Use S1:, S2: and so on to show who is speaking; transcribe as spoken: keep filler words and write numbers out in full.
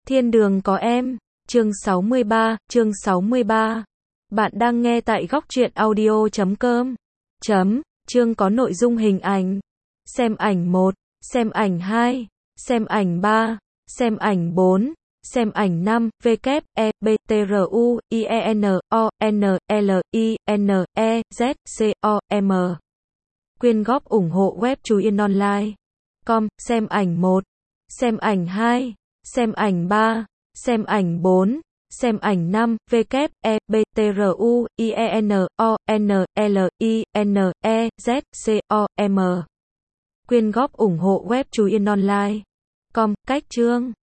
S1: Thiên đường có em, chương sáu mươi ba, chương sáu mươi ba. Bạn đang nghe tại góc truyện audio chấm com. Chấm, chương có nội dung hình ảnh. Xem ảnh một, xem ảnh hai, xem ảnh ba, xem ảnh bốn, xem ảnh năm, W, E, B, T, R, U, I, E, N, O, N, L, I, N, E, Z, C, O, M. Quyên góp ủng hộ web Chú Yên Online. Com, xem ảnh một, xem ảnh hai, xem ảnh ba, xem ảnh bốn, xem ảnh năm, W, E, B, T, R, U, I, E, N, O, N, L, I, N, E, Z, C, O, M. Quyên góp ủng hộ web Chú Yên Online. Com, cách chương.